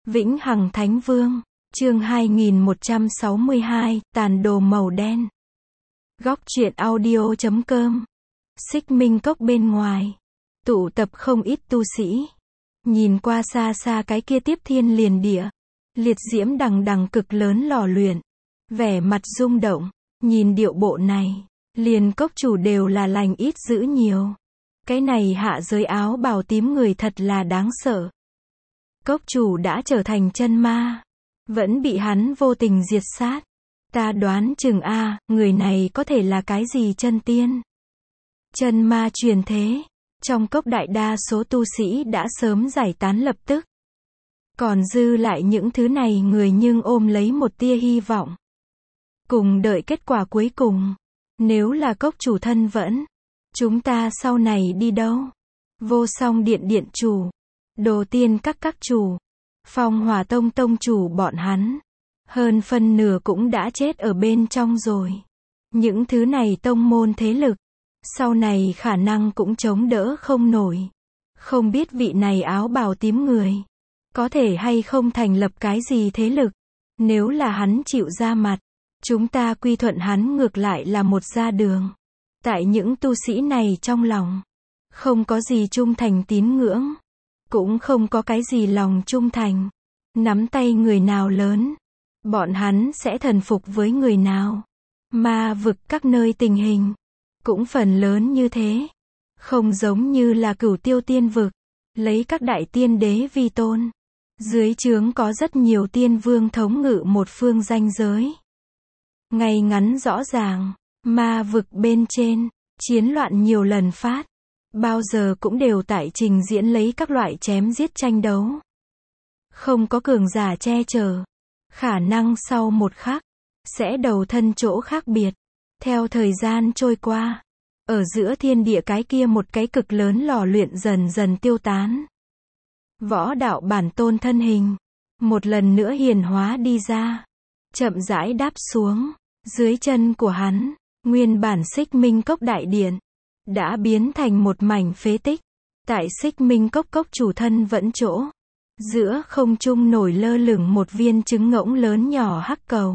Vĩnh Hằng Thánh Vương, chương 2162, tàn đồ màu đen. Góc truyện audio.com. Xích Minh Cốc bên ngoài, tụ tập không ít tu sĩ. Nhìn qua xa xa cái kia tiếp thiên liền địa, liệt diễm đằng đằng cực lớn lò luyện. Vẻ mặt rung động, nhìn điệu bộ này, liền cốc chủ đều là lành ít dữ nhiều. Cái này hạ giới áo bào tím người thật là đáng sợ. Cốc chủ đã trở thành chân ma, vẫn bị hắn vô tình diệt sát. Ta đoán chừng người này có thể là cái gì chân tiên, chân ma truyền thế. Trong cốc đại đa số tu sĩ đã sớm giải tán lập tức. Còn dư lại những thứ này người nhưng ôm lấy một tia hy vọng, cùng đợi kết quả cuối cùng. Nếu là cốc chủ thân vẫn, chúng ta sau này đi đâu? Vô Song Điện điện chủ, Đồ Tiên các chủ, Phong Hỏa Tông tông chủ bọn hắn, hơn phân nửa cũng đã chết ở bên trong rồi. Những thứ này tông môn thế lực, sau này khả năng cũng chống đỡ không nổi. Không biết vị này áo bào tím người, có thể hay không thành lập cái gì thế lực. Nếu là hắn chịu ra mặt, chúng ta quy thuận hắn ngược lại là một ra đường. Tại những tu sĩ này trong lòng, không có gì trung thành tín ngưỡng, cũng không có cái gì lòng trung thành. Nắm tay người nào lớn, bọn hắn sẽ thần phục với người nào. Ma vực các nơi tình hình, cũng phần lớn như thế. Không giống như là Cửu Tiêu tiên vực, lấy các đại tiên đế vi tôn. Dưới trướng có rất nhiều tiên vương thống ngự một phương ranh giới. Ngay ngắn rõ ràng, ma vực bên trên, chiến loạn nhiều lần phát. Bao giờ cũng đều tại trình diễn lấy các loại chém giết tranh đấu. Không có cường giả che chở, khả năng sau một khắc, sẽ đầu thân chỗ khác biệt. Theo thời gian trôi qua, ở giữa thiên địa cái kia một cái cực lớn lò luyện dần dần tiêu tán. Võ đạo bản tôn thân hình, một lần nữa hiển hóa đi ra, chậm rãi đáp xuống. Dưới chân của hắn, nguyên bản Xích Minh Cốc đại điện, đã biến thành một mảnh phế tích. Tại Xích Minh Cốc cốc chủ thân vẫn chỗ, giữa không trung nổi lơ lửng một viên trứng ngỗng lớn nhỏ hắc cầu.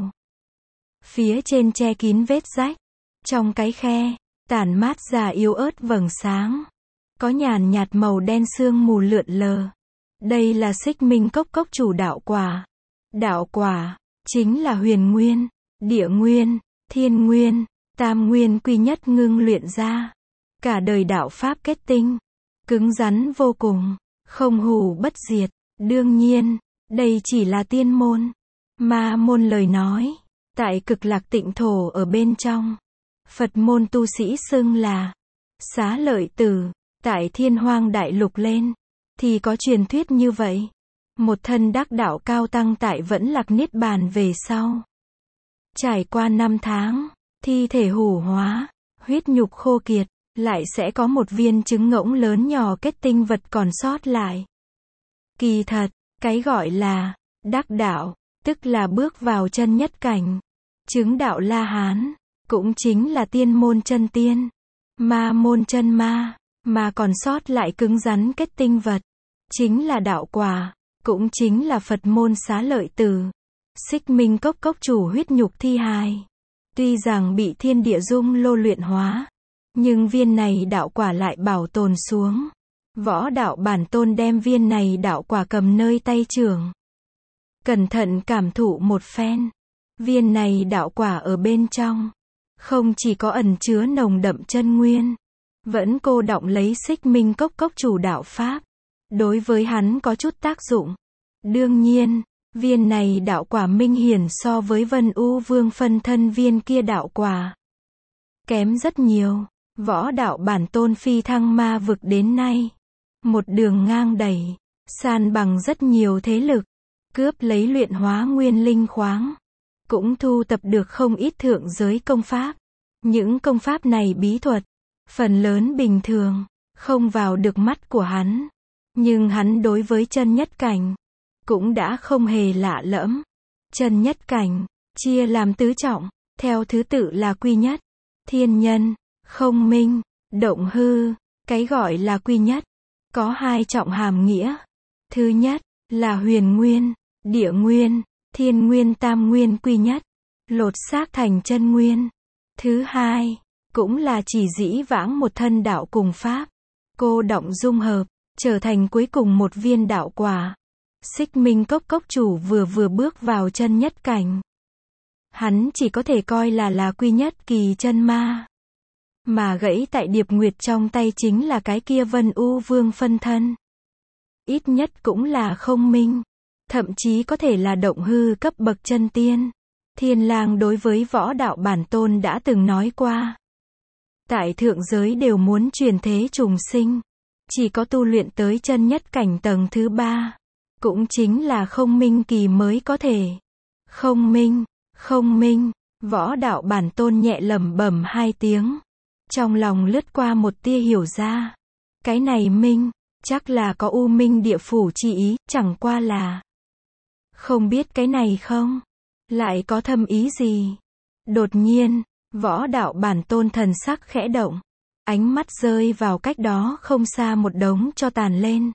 Phía trên che kín vết rách, trong cái khe, tản mát ra yếu ớt vầng sáng. Có nhàn nhạt màu đen sương mù lượn lờ. Đây là Xích Minh Cốc cốc chủ đạo quả. Đạo quả, chính là huyền nguyên, địa nguyên, thiên nguyên, tam nguyên quy nhất ngưng luyện ra. Cả đời đạo pháp kết tinh, cứng rắn vô cùng, không hủ bất diệt. Đương nhiên, đây chỉ là tiên môn. Ma môn lời nói, tại Cực Lạc Tịnh thổ ở bên trong, Phật môn tu sĩ xưng là Xá Lợi Tử. Tại Thiên Hoang đại lục lên, thì có truyền thuyết như vậy. Một thân đắc đạo cao tăng tại Vẫn Lạc niết bàn về sau, trải qua 5 tháng, thi thể hủ hóa, huyết nhục khô kiệt, lại sẽ có một viên trứng ngỗng lớn nhỏ kết tinh vật còn sót lại. Kỳ thật, cái gọi là đắc đạo, tức là bước vào chân nhất cảnh, chứng đạo La Hán, cũng chính là tiên môn chân tiên, ma môn chân ma, mà còn sót lại cứng rắn kết tinh vật, chính là đạo quả, cũng chính là Phật môn Xá Lợi Tử. Xích Minh Cốc cốc chủ huyết nhục thi hài, tuy rằng bị thiên địa dung lô luyện hóa, nhưng viên này đạo quả lại bảo tồn xuống. Võ đạo bản tôn đem viên này đạo quả cầm nơi tay trưởng, cẩn thận cảm thụ một phen. Viên này đạo quả ở bên trong, không chỉ có ẩn chứa nồng đậm chân nguyên, vẫn cô đọng lấy Xích Minh Cốc cốc chủ đạo pháp. Đối với hắn có chút tác dụng. Đương nhiên, viên này đạo quả minh hiển so với Vân U Vương phân thân viên kia đạo quả kém rất nhiều. Võ đạo bản tôn phi thăng ma vực đến nay, một đường ngang đẩy, san bằng rất nhiều thế lực, cướp lấy luyện hóa nguyên linh khoáng, cũng thu tập được không ít thượng giới công pháp. Những công pháp này bí thuật, phần lớn bình thường, không vào được mắt của hắn. Nhưng hắn đối với chân nhất cảnh, cũng đã không hề lạ lẫm. Chân nhất cảnh, chia làm tứ trọng, theo thứ tự là quy nhất, thiên nhân, không minh, động hư. Cái gọi là quy nhất, có 2 trọng hàm nghĩa. Thứ nhất, là huyền nguyên, địa nguyên, thiên nguyên tam nguyên quy nhất, lột xác thành chân nguyên. Thứ hai, cũng là chỉ dĩ vãng một thân đạo cùng pháp, cô động dung hợp, trở thành cuối cùng một viên đạo quả. Xích Minh Cốc cốc chủ vừa bước vào chân nhất cảnh. Hắn chỉ có thể coi là quy nhất kỳ chân ma. Mà gãy tại Điệp Nguyệt trong tay chính là cái kia Vân U Vương phân thân. Ít nhất cũng là không minh. Thậm chí có thể là động hư cấp bậc chân tiên. Thiên Lang đối với võ đạo bản tôn đã từng nói qua. Tại thượng giới đều muốn truyền thế trùng sinh. Chỉ có tu luyện tới chân nhất cảnh tầng thứ 3. Cũng chính là không minh kỳ mới có thể. Không minh, võ đạo bản tôn nhẹ lẩm bẩm 2 tiếng. Trong lòng lướt qua một tia hiểu ra. Cái này minh, chắc là có U Minh địa phủ chi ý, chẳng qua là. Không biết cái này không? Lại có thâm ý gì? Đột nhiên, võ đạo bản tôn thần sắc khẽ động. Ánh mắt rơi vào cách đó không xa một đống tro tàn lên.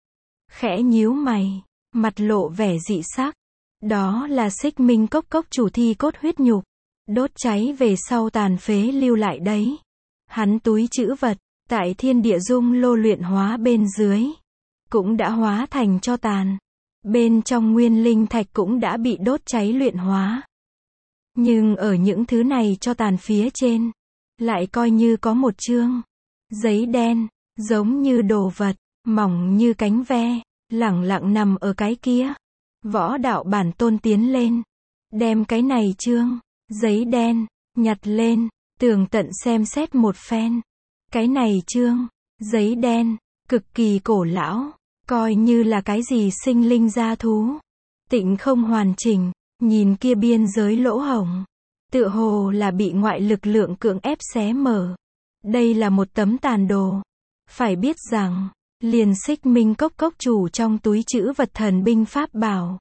Khẽ nhíu mày, mặt lộ vẻ dị sắc. Đó là Xích Minh Cốc cốc chủ thi cốt huyết nhục. Đốt cháy về sau tàn phế lưu lại đấy. Hắn túi trữ vật, tại thiên địa dung lô luyện hóa bên dưới. Cũng đã hóa thành tro tàn. Bên trong nguyên linh thạch cũng đã bị đốt cháy luyện hóa. Nhưng ở những thứ này tro tàn phía trên, lại coi như có một chương giấy đen, giống như đồ vật, mỏng như cánh ve, lẳng lặng nằm ở cái kia. Võ đạo bản tôn tiến lên, đem cái này chương giấy đen nhặt lên, tường tận xem xét một phen. Cái này chương giấy đen cực kỳ cổ lão, coi như là cái gì sinh linh gia thú, tịnh không hoàn chỉnh. Nhìn kia biên giới lỗ hổng, tựa hồ là bị ngoại lực lượng cưỡng ép xé mở. Đây là một tấm tàn đồ. Phải biết rằng, liền Xích Minh Cốc cốc chủ trong túi trữ vật thần binh pháp bảo,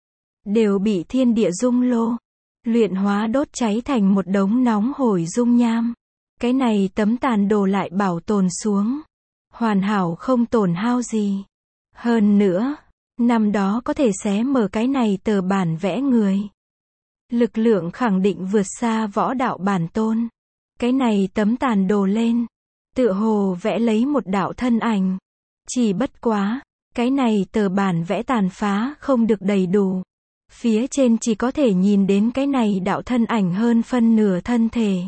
đều bị thiên địa dung lô luyện hóa đốt cháy thành một đống nóng hổi dung nham. Cái này tấm tàn đồ lại bảo tồn xuống, hoàn hảo không tổn hao gì. Hơn nữa, năm đó có thể xé mở cái này tờ bản vẽ người, lực lượng khẳng định vượt xa võ đạo bản tôn. Cái này tấm tàn đồ lên, tựa hồ vẽ lấy một đạo thân ảnh. Chỉ bất quá, cái này tờ bản vẽ tàn phá không được đầy đủ. Phía trên chỉ có thể nhìn đến cái này đạo thân ảnh hơn phân nửa thân thể.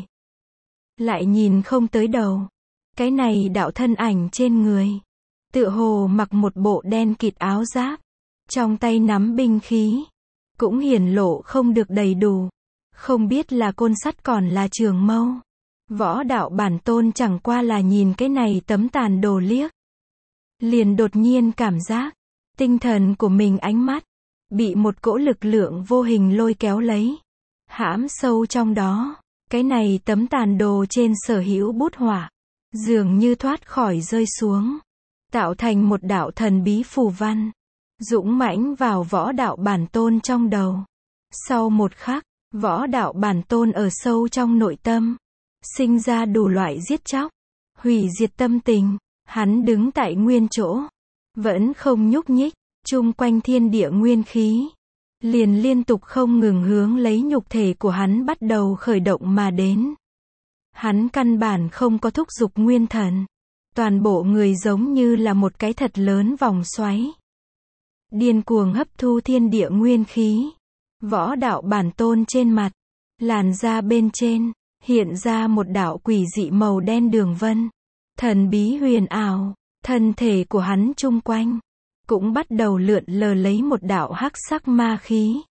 Lại nhìn không tới đầu. Cái này đạo thân ảnh trên người, tựa hồ mặc một bộ đen kịt áo giáp, trong tay nắm binh khí, cũng hiển lộ không được đầy đủ. Không biết là côn sắt còn là trường mâu. Võ đạo bản tôn chẳng qua là nhìn cái này tấm tàn đồ liếc, liền đột nhiên cảm giác, tinh thần của mình ánh mắt, bị một cỗ lực lượng vô hình lôi kéo lấy, hãm sâu trong đó. Cái này tấm tàn đồ trên sở hữu bút họa, dường như thoát khỏi rơi xuống, tạo thành một đạo thần bí phù văn, dũng mãnh vào võ đạo bản tôn trong đầu. Sau một khắc, võ đạo bản tôn ở sâu trong nội tâm, sinh ra đủ loại giết chóc, hủy diệt tâm tình. Hắn đứng tại nguyên chỗ, vẫn không nhúc nhích, chung quanh thiên địa nguyên khí, liền liên tục không ngừng hướng lấy nhục thể của hắn bắt đầu khởi động mà đến. Hắn căn bản không có thúc giục nguyên thần. Toàn bộ người giống như là một cái thật lớn vòng xoáy, điên cuồng hấp thu thiên địa nguyên khí. Võ đạo bản tôn trên mặt, làn da bên trên, hiện ra một đạo quỷ dị màu đen đường vân. Thần bí huyền ảo, thân thể của hắn chung quanh, cũng bắt đầu lượn lờ lấy một đạo hắc sắc ma khí.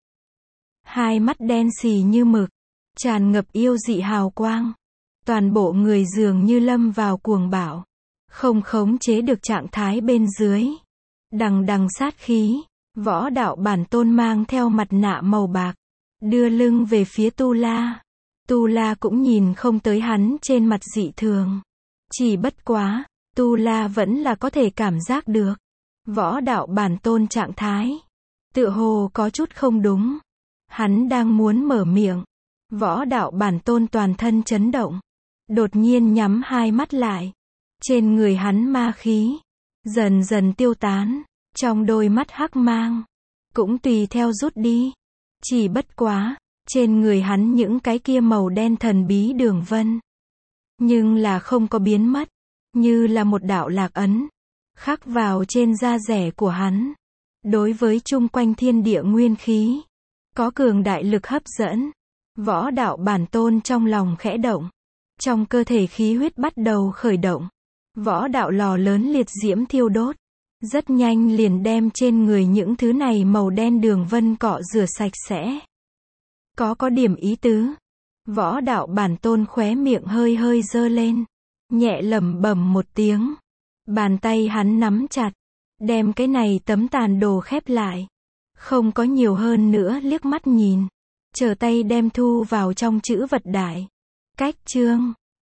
Hai mắt đen xì như mực, tràn ngập yêu dị hào quang. Toàn bộ người dường như lâm vào cuồng bạo, không khống chế được trạng thái bên dưới. Đằng đằng sát khí, võ đạo bản tôn mang theo mặt nạ màu bạc, đưa lưng về phía Tu La. Tu La cũng nhìn không tới hắn trên mặt dị thường. Chỉ bất quá, Tu La vẫn là có thể cảm giác được. Võ đạo bản tôn trạng thái, tựa hồ có chút không đúng. Hắn đang muốn mở miệng. Võ đạo bản tôn toàn thân chấn động. Đột nhiên nhắm hai mắt lại. Trên người hắn ma khí dần dần tiêu tán. Trong đôi mắt hắc mang cũng tùy theo rút đi. Chỉ bất quá, trên người hắn những cái kia màu đen thần bí đường vân. Nhưng là không có biến mất, như là một đạo lạc ấn, khắc vào trên da rẻ của hắn. Đối với chung quanh thiên địa nguyên khí, có cường đại lực hấp dẫn. Võ đạo bản tôn trong lòng khẽ động. Trong cơ thể khí huyết bắt đầu khởi động. Võ đạo lò lớn liệt diễm thiêu đốt. Rất nhanh liền đem trên người những thứ này màu đen đường vân cọ rửa sạch sẽ. Có điểm ý tứ. Võ đạo bản tôn khóe miệng hơi hơi giơ lên. Nhẹ lẩm bẩm một tiếng. Bàn tay hắn nắm chặt. Đem cái này tấm tàn đồ khép lại. Không có nhiều hơn nữa liếc mắt nhìn. Trở tay đem thu vào trong chữ vật đại. Cách chương.